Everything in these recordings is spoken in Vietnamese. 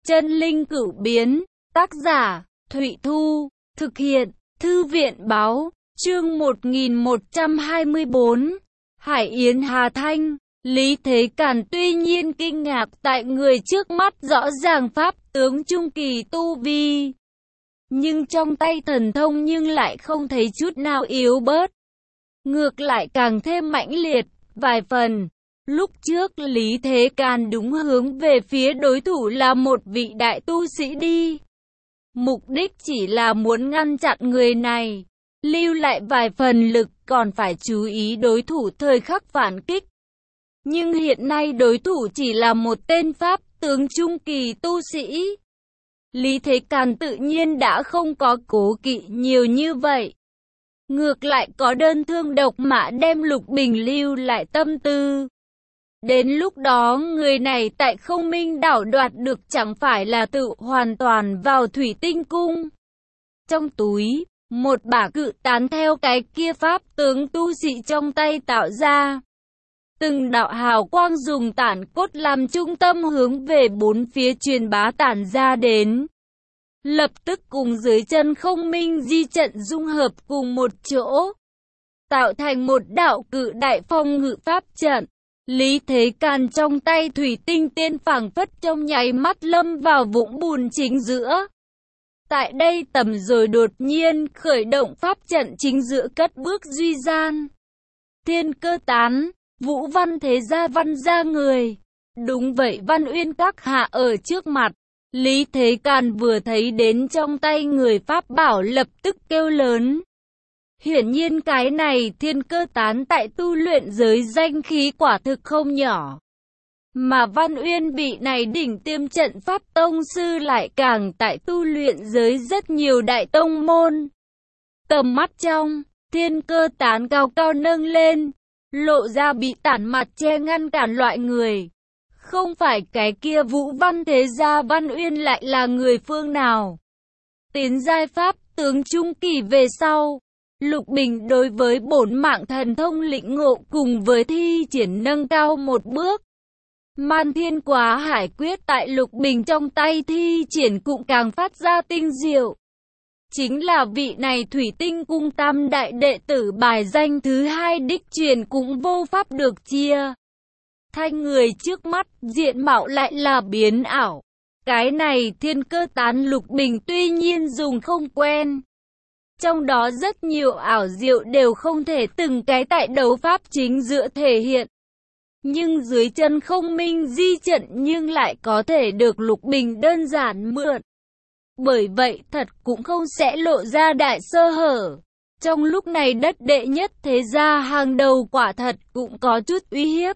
Chân linh cửu biến, tác giả, Thụy Thu, thực hiện, Thư viện báo, chương 1124, Hải Yến Hà Thanh. Lý Thế Càn tuy nhiên kinh ngạc tại người trước mắt rõ ràng pháp tướng trung kỳ tu vi, nhưng trong tay thần thông nhưng lại không thấy chút nào yếu bớt, ngược lại càng thêm mãnh liệt vài phần. Lúc trước Lý Thế Càn đúng hướng về phía đối thủ là một vị đại tu sĩ đi. Mục đích chỉ là muốn ngăn chặn người này, lưu lại vài phần lực, còn phải chú ý đối thủ thời khắc phản kích. Nhưng hiện nay đối thủ chỉ là một tên pháp tướng trung kỳ tu sĩ. Lý Thế Càn tự nhiên đã không có cố kỵ nhiều như vậy. Ngược lại có đơn thương độc mã đem Lục Bình lưu lại tâm tư. Đến lúc đó người này tại Không Minh đảo đoạt được chẳng phải là tự hoàn toàn vào Thủy Tinh Cung. Trong túi, một bả cự tán theo cái kia pháp tướng tu sĩ trong tay tạo ra. Từng đạo hào quang dùng tản cốt làm trung tâm hướng về bốn phía truyền bá tản ra đến. Lập tức cùng dưới chân Không Minh di trận dung hợp cùng một chỗ, tạo thành một đạo cự đại phong ngự pháp trận. Lý Thế Càn trong tay thủy tinh tiên phảng phất trong nháy mắt lâm vào vũng bùn chính giữa. Tại đây tầm rồi đột nhiên khởi động pháp trận chính giữa cất bước duy gian. Thiên Cơ Tán, Vũ Văn Thế Gia Văn gia người. Đúng vậy, Văn Uyên các hạ ở trước mặt. Lý Thế Càn vừa thấy đến trong tay người pháp bảo lập tức kêu lớn. Hiển nhiên cái này Thiên Cơ Tán tại tu luyện giới danh khí quả thực không nhỏ. Mà Văn Uyên vị này đỉnh tiêm trận pháp tông sư lại càng tại tu luyện giới rất nhiều đại tông môn. Tầm mắt trong, Thiên Cơ Tán cao cao nâng lên, lộ ra bị tản mặt che ngăn cản loại người. Không phải cái kia Vũ Văn Thế Gia Văn Uyên lại là người phương nào? Tiến giai pháp tướng trung kỳ về sau, Lục Bình đối với bổn mạng thần thông lĩnh ngộ cùng với thi triển nâng cao một bước. Man Thiên Quá Hải Quyết tại Lục Bình trong tay thi triển cũng càng phát ra tinh diệu. Chính là vị này Thủy Tinh Cung tam đại đệ tử bài danh thứ hai đích truyền cũng vô pháp được chia. Thanh người trước mắt diện mạo lại là biến ảo. Cái này Thiên Cơ Tán Lục Bình tuy nhiên dùng không quen. Trong đó rất nhiều ảo diệu đều không thể từng cái tại đấu pháp chính giữa thể hiện. Nhưng dưới chân Không Minh di trận nhưng lại có thể được Lục Bình đơn giản mượn. Bởi vậy thật cũng không sẽ lộ ra đại sơ hở. Trong lúc này đất đệ nhất thế gia hàng đầu quả thật cũng có chút uy hiếp.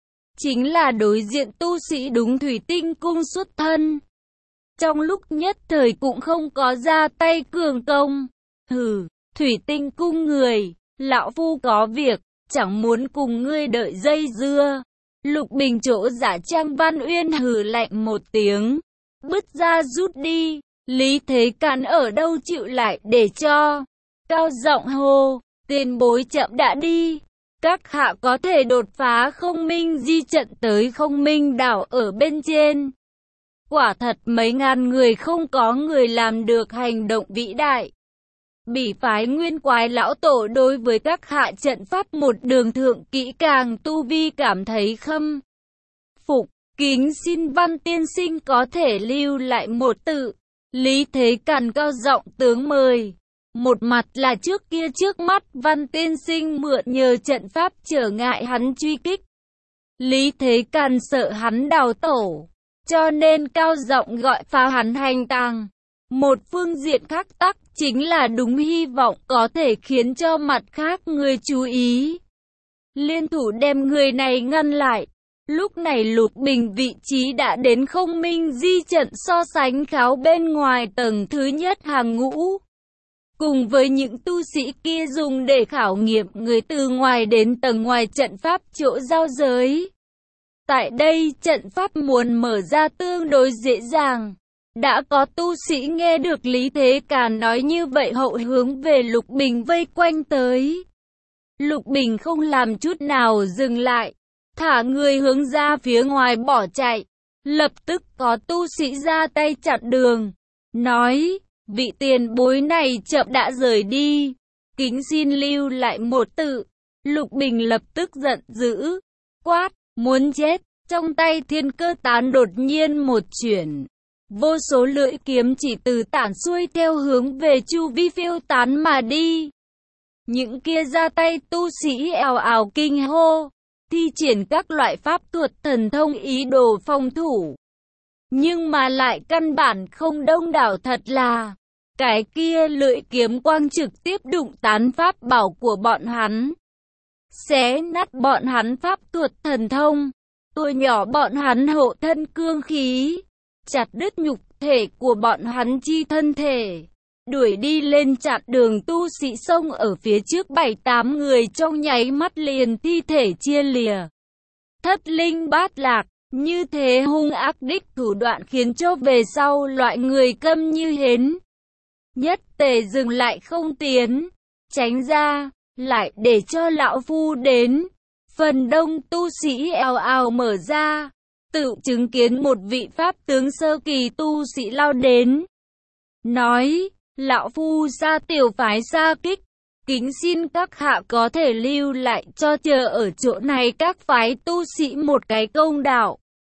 Chính là đối diện tu sĩ đúng Thủy Tinh Cung xuất thân. Trong lúc nhất thời cũng không có ra tay cường công. Hừ, Thủy Tinh Cung người, lão phu có việc, chẳng muốn cùng ngươi đợi dây dưa. Lục Bình chỗ giả trang Văn Uyên hừ lạnh một tiếng, bứt ra rút đi. Lý Thế Càn ở đâu chịu lại để cho. Cao giọng hô, tiền bối chậm đã đi. Các hạ có thể đột phá Không Minh di trận tới Không Minh đảo ở bên trên. Quả thật mấy ngàn người không có người làm được hành động vĩ đại. Bỉ phái Nguyên Quái lão tổ đối với các hạ trận pháp một đường thượng kỹ càng tu vi cảm thấy khâm phục, kính xin Văn tiên sinh có thể lưu lại một tự. Lý Thế Càn cao giọng tướng mời. Một mặt là trước kia trước mắt Văn tiên sinh mượn nhờ trận pháp trở ngại hắn truy kích. Lý Thế Càn sợ hắn đào tổ, cho nên cao giọng gọi phá hắn hành tàng. Một phương diện khác tắc chính là đúng hy vọng có thể khiến cho mặt khác người chú ý. Liên thủ đem người này ngăn lại. Lúc này Lục Bình vị trí đã đến Không Minh di trận so sánh kháo bên ngoài tầng thứ nhất hàng ngũ. Cùng với những tu sĩ kia dùng để khảo nghiệm người từ ngoài đến tầng ngoài trận pháp chỗ giao giới. Tại đây trận pháp muốn mở ra tương đối dễ dàng. Đã có tu sĩ nghe được Lý Thế Càn nói như vậy hậu hướng về Lục Bình vây quanh tới. Lục Bình không làm chút nào dừng lại, thả người hướng ra phía ngoài bỏ chạy. Lập tức có tu sĩ ra tay chặn đường, nói, vị tiền bối này chậm đã rời đi, kính xin lưu lại một tự. Lục Bình lập tức giận dữ, quát, muốn chết. Trong tay thiên cơ tán đột nhiên một chuyển, vô số lưỡi kiếm chỉ từ tản xuôi theo hướng về chu vi phiêu tán mà đi. Những kia ra tay tu sĩ ào ào kinh hô, thi triển các loại pháp thuật thần thông ý đồ phòng thủ. Nhưng mà lại căn bản không đông đảo, thật là cái kia lưỡi kiếm quang trực tiếp đụng tán pháp bảo của bọn hắn, xé nát bọn hắn pháp thuật thần thông, tuổi nhỏ bọn hắn hộ thân cương khí, chặt đứt nhục thể của bọn hắn chi thân thể, đuổi đi lên chặn đường tu sĩ xông ở phía trước 7-8 người trong nháy mắt liền thi thể chia lìa, thất linh bát lạc. Như thế hung ác đích thủ đoạn khiến cho về sau loại người câm như hến, nhất tề dừng lại không tiến, tránh ra, lại để cho lão phu đến. Phần đông tu sĩ ào ào mở ra, tự chứng kiến một vị pháp tướng sơ kỳ tu sĩ lao đến, nói, lão phu ra tiểu phái xa kích, kính xin các hạ có thể lưu lại cho chờ ở chỗ này các phái tu sĩ một cái công đạo.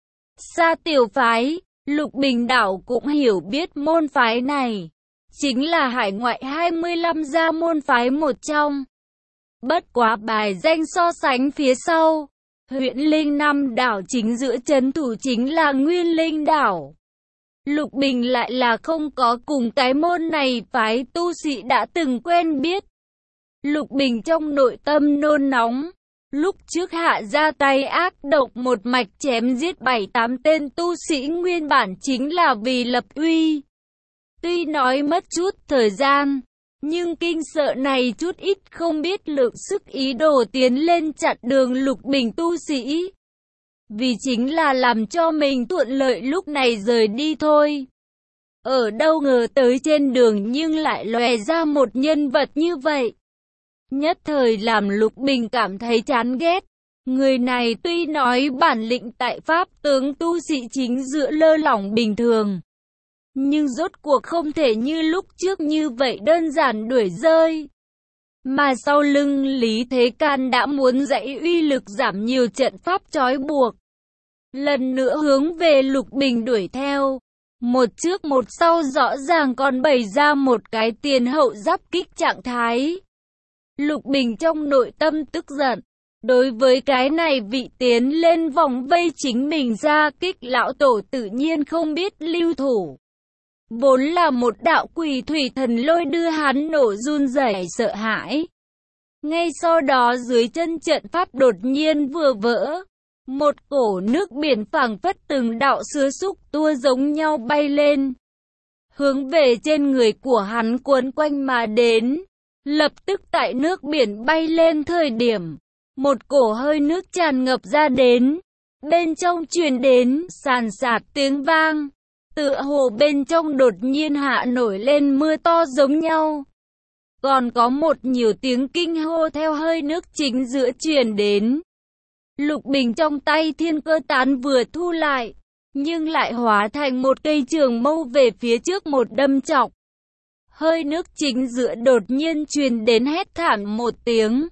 Sa tiểu phái, Lục Bình đảo cũng hiểu biết môn phái này, chính là hải ngoại 25 gia môn phái một trong. Bất quá bài danh so sánh phía sau, huyện Linh Nam đảo chính giữa trấn thủ chính là Nguyên Linh đảo. Lục Bình lại là không có cùng cái môn này phái tu sĩ đã từng quen biết. Lục Bình trong nội tâm nôn nóng, lúc trước hạ ra tay ác độc một mạch chém giết 7-8 tên tu sĩ nguyên bản chính là vì lập uy. Tuy nói mất chút thời gian, nhưng kinh sợ này chút ít không biết lượng sức ý đồ tiến lên chặn đường Lục Bình tu sĩ. Vì chính là làm cho mình thuận lợi lúc này rời đi thôi. Ở đâu ngờ tới trên đường nhưng lại lòe ra một nhân vật như vậy. Nhất thời làm Lục Bình cảm thấy chán ghét. Người này tuy nói bản lĩnh tại pháp tướng tu sĩ chính giữa lơ lỏng bình thường, nhưng rốt cuộc không thể như lúc trước như vậy đơn giản đuổi rơi. Mà sau lưng Lý Thế Can đã muốn dạy uy lực giảm nhiều trận pháp trói buộc, lần nữa hướng về Lục Bình đuổi theo. Một trước một sau rõ ràng còn bày ra một cái tiền hậu giáp kích trạng thái. Lục Bình trong nội tâm tức giận. Đối với cái này vị tiến lên vòng vây chính mình ra kích lão tổ tự nhiên không biết lưu thủ. Vốn là một đạo quỷ thủy thần lôi đưa hắn nổ run rẩy sợ hãi. Ngay sau đó dưới chân trận pháp đột nhiên vừa vỡ. Một cổ nước biển phảng phất từng đạo sứa xúc tua giống nhau bay lên, hướng về trên người của hắn cuốn quanh mà đến. Lập tức tại nước biển bay lên thời điểm, một cổ hơi nước tràn ngập ra đến. Bên trong truyền đến sàn sạt tiếng vang, tựa hồ bên trong đột nhiên hạ nổi lên mưa to giống nhau. Còn có một nhiều tiếng kinh hô theo hơi nước chính giữa truyền đến. Lục Bình trong tay thiên cơ tán vừa thu lại, nhưng lại hóa thành một cây trường mâu về phía trước một đâm chọc. Hơi nước chính giữa đột nhiên truyền đến hét thảm một tiếng.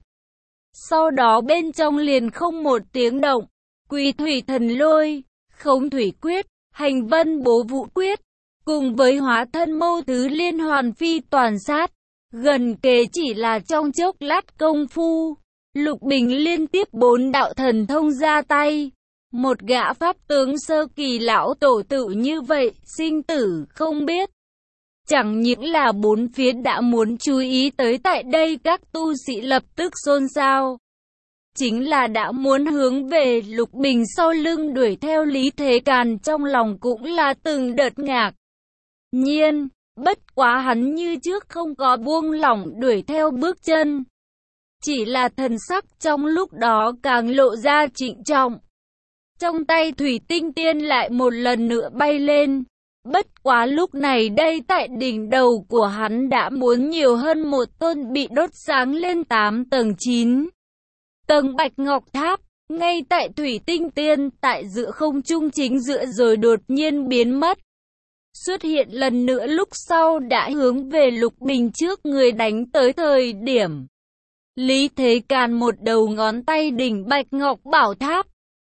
Sau đó bên trong liền không một tiếng động. Quỷ thủy thần lôi, khống thủy quyết, hành vân bố vũ quyết, cùng với hóa thân mâu thứ liên hoàn phi toàn sát. Gần kề chỉ là trong chốc lát công phu, Lục Bình liên tiếp 4 đạo thần thông ra tay. Một gã pháp tướng sơ kỳ lão tổ tự như vậy, sinh tử không biết. Chẳng những là bốn phía đã muốn chú ý tới tại đây các tu sĩ lập tức xôn xao. Chính là đã muốn hướng về Lục Bình sau lưng đuổi theo Lý Thế Càn trong lòng cũng là từng đợt ngạc nhiên. Bất quá hắn như trước không có buông lỏng đuổi theo bước chân. Chỉ là thần sắc trong lúc đó càng lộ ra trịnh trọng. Trong tay thủy tinh tiên lại một lần nữa bay lên. Bất quá lúc này đây tại đỉnh đầu của hắn đã muốn nhiều hơn một tôn bị đốt sáng lên 8 tầng 9 tầng bạch ngọc tháp. Ngay tại thủy tinh tiên, tại giữa không trung chính giữa rồi đột nhiên biến mất. Xuất hiện lần nữa lúc sau đã hướng về Lục Bình trước người đánh tới thời điểm. Lý Thế Càn một đầu ngón tay đỉnh bạch ngọc bảo tháp.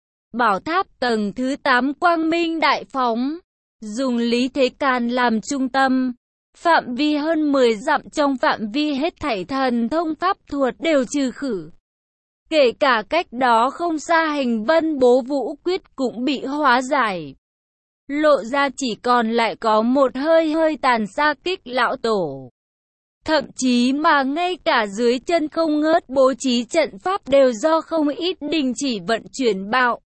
Bảo tháp tầng thứ 8 quang minh đại phóng. Dùng Lý Thế Càn làm trung tâm. Phạm vi hơn 10 dặm, trong phạm vi hết thảy thần thông pháp thuật đều trừ khử. Kể cả cách đó không xa hành vân bố vũ quyết cũng bị hóa giải. Lộ ra chỉ còn lại có một hơi tàn xa Kích lão tổ. Thậm chí mà ngay cả dưới chân không ngớt bố trí trận pháp đều do không ít đình chỉ vận chuyển bạo.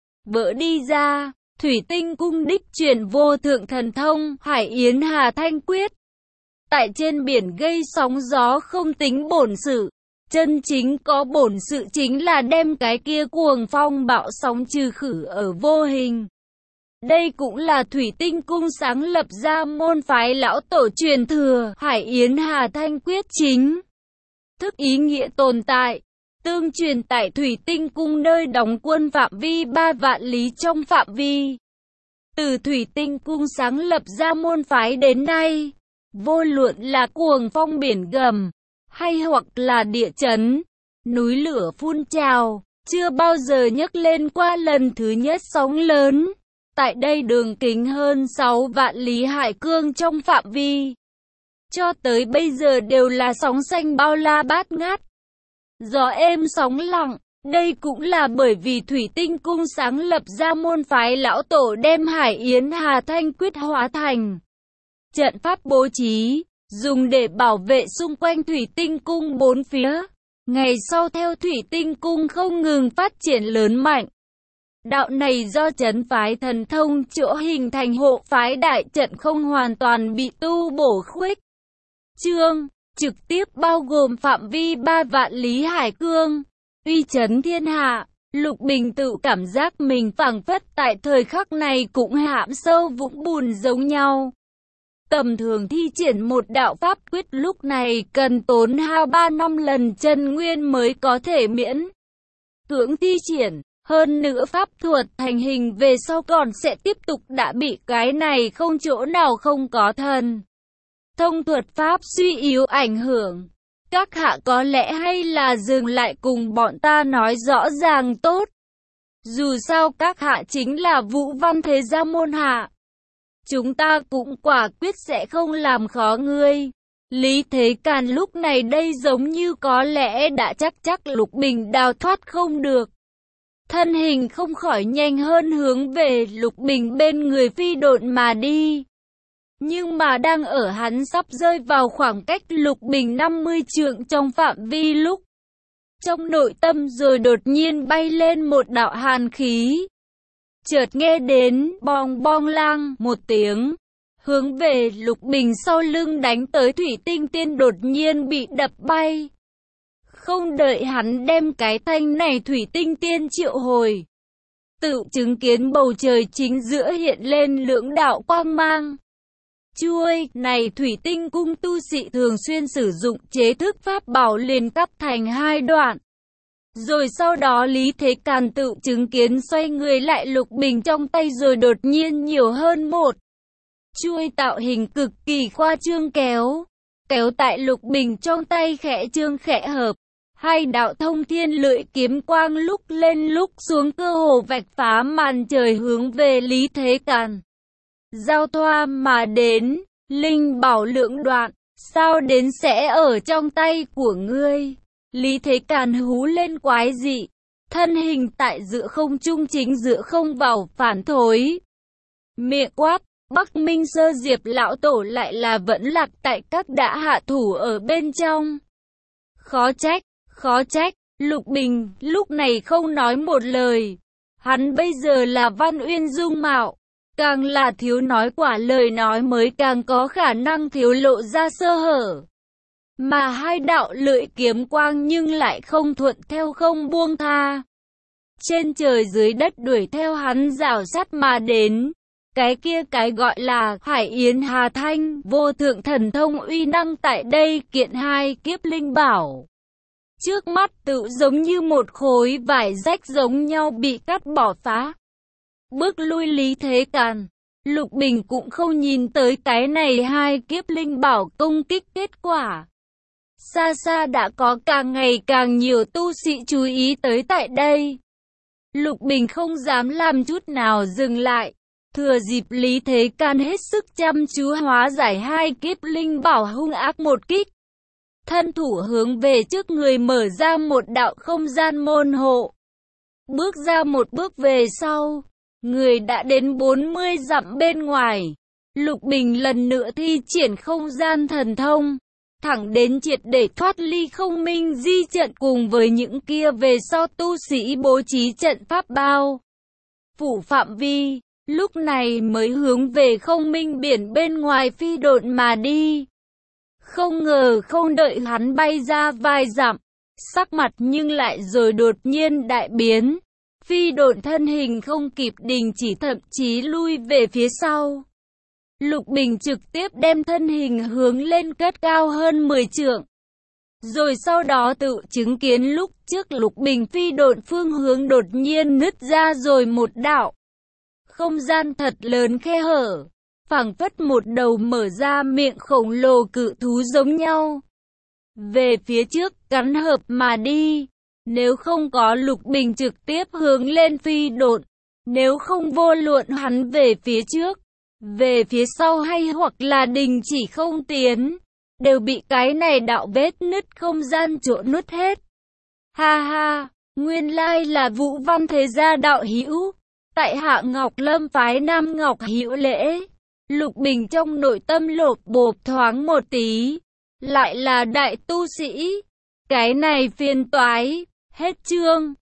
Vỡ đi ra, thủy tinh cung đích truyền vô thượng thần thông, Hải Yến Hà Thanh Quyết. Tại trên biển gây sóng gió không tính bổn sự. Chân chính có bổn sự chính là đem cái kia cuồng phong bạo sóng trừ khử ở vô hình. Đây cũng là thủy tinh cung sáng lập ra môn phái lão tổ truyền thừa, Hải Yến Hà Thanh Quyết chính thức ý nghĩa tồn tại, tương truyền tại thủy tinh cung nơi đóng quân phạm vi 3 vạn lý trong phạm vi. Từ thủy tinh cung sáng lập ra môn phái đến nay, vô luận là cuồng phong biển gầm, hay hoặc là địa chấn, núi lửa phun trào, chưa bao giờ nhấc lên qua lần thứ nhất sóng lớn. Tại đây đường kính hơn 6 vạn lý hải cương trong phạm vi, cho tới bây giờ đều là sóng xanh bao la bát ngát. Gió êm sóng lặng, đây cũng là bởi vì thủy tinh cung sáng lập ra môn phái lão tổ đem Hải Yến Hà Thanh Quyết hóa thành trận pháp bố trí, dùng để bảo vệ xung quanh thủy tinh cung bốn phía. Ngày sau theo thủy tinh cung không ngừng phát triển lớn mạnh. Đạo này do trấn phái thần thông chỗ hình thành hộ phái đại trận không hoàn toàn bị tu bổ khuếch trương, trực tiếp bao gồm phạm vi 3 vạn lý hải cương, uy chấn thiên hạ. Lục Bình tự cảm giác mình phảng phất tại thời khắc này cũng hãm sâu vũng bùn giống nhau. Tầm thường thi triển một đạo pháp quyết lúc này cần tốn hao 3 năm lần chân nguyên mới có thể miễn cưỡng thi triển. Hơn nữa pháp thuật thành hình về sau còn sẽ tiếp tục đã bị cái này không chỗ nào không có thần thông thuật pháp suy yếu ảnh hưởng. Các hạ có lẽ hay là dừng lại cùng bọn ta nói rõ ràng tốt. Dù sao các hạ chính là Vũ Văn thế gia môn hạ. Chúng ta cũng quả quyết sẽ không làm khó ngươi. Lý Thế Càn lúc này đây giống như có lẽ đã chắc Lục Bình đào thoát không được. Thân hình không khỏi nhanh hơn hướng về Lục Bình bên người phi độn mà đi. Nhưng mà đang ở hắn sắp rơi vào khoảng cách Lục Bình 50 trượng trong phạm vi lúc. Trong nội tâm rồi đột nhiên bay lên một đạo hàn khí. Chợt nghe đến bong bong lang một tiếng. Hướng về Lục Bình sau lưng đánh tới thủy tinh tiên đột nhiên bị đập bay. Không đợi hắn đem cái thanh này thủy tinh tiên triệu hồi. Tự chứng kiến bầu trời chính giữa hiện lên lưỡng đạo quang mang. Chuôi này thủy tinh cung tu sĩ thường xuyên sử dụng chế thức pháp bảo liền cắt thành hai đoạn. Rồi sau đó Lý Thế Càn tự chứng kiến xoay người lại Lục Bình trong tay rồi đột nhiên nhiều hơn một chuôi tạo hình cực kỳ khoa trương kéo tại Lục Bình trong tay khẽ trương khẽ hợp. Hai đạo thông thiên lưỡi kiếm quang lúc lên lúc xuống cơ hồ vạch phá màn trời hướng về Lý Thế Càn. Giao thoa mà đến, linh bảo lưỡng đoạn, sao đến sẽ ở trong tay của ngươi. Lý Thế Càn hú lên quái dị, thân hình tại giữa không trung chính giữa không vào phản thối. Miệng quát, Bắc Minh Sơ Diệp lão tổ lại là vẫn lạc tại các đã hạ thủ ở bên trong. Khó trách, Lục Bình lúc này không nói một lời. Hắn bây giờ là Văn Uyên dung mạo, càng là thiếu nói quả lời nói mới càng có khả năng thiếu lộ ra sơ hở. Mà hai đạo lưỡi kiếm quang nhưng lại không thuận theo không buông tha. Trên trời dưới đất đuổi theo hắn rảo sát mà đến. Cái kia cái gọi là Hải Yến Hà Thanh, vô thượng thần thông uy năng tại đây kiện hai kiếp linh bảo. Trước mắt tự giống như một khối vải rách giống nhau bị cắt bỏ phá. Bước lui Lý Thế Càn, Lục Bình cũng không nhìn tới cái này hai kiếp linh bảo công kích kết quả. Xa xa đã có càng ngày càng nhiều tu sĩ chú ý tới tại đây. Lục Bình không dám làm chút nào dừng lại. Thừa dịp Lý Thế Càn hết sức chăm chú hóa giải hai kiếp linh bảo hung ác một kích. Thân thủ hướng về trước người mở ra một đạo không gian môn hộ. Bước ra một bước về sau, người đã đến 40 dặm bên ngoài. Lục Bình lần nữa thi triển không gian thần thông, thẳng đến triệt để thoát ly không minh di trận cùng với những kia về sau tu sĩ bố trí trận pháp bao phủ phạm vi, lúc này mới hướng về không minh biển bên ngoài phi độn mà đi. Không ngờ không đợi hắn bay ra vài dặm, sắc mặt nhưng lại rồi đột nhiên đại biến. Phi độn thân hình không kịp đình chỉ thậm chí lui về phía sau. Lục Bình trực tiếp đem thân hình hướng lên cất cao hơn 10 trượng. Rồi sau đó tự chứng kiến lúc trước Lục Bình phi độn phương hướng đột nhiên nứt ra rồi một đạo không gian thật lớn khe hở, phảng phất một đầu mở ra miệng khổng lồ cự thú giống nhau. Về phía trước cắn hợp mà đi. Nếu không có Lục Bình trực tiếp hướng lên phi độn, nếu không vô luận hắn về phía trước, về phía sau hay hoặc là đình chỉ không tiến, đều bị cái này đạo vết nứt không gian chỗ nuốt hết. Ha ha, nguyên lai là Vũ Văn Thế Gia đạo hữu, tại hạ Ngọc Lâm phái Nam Ngọc hữu lễ. Lục Bình trong nội tâm lột bột thoáng một tí, lại là đại tu sĩ, cái này phiền toái. Hết chương.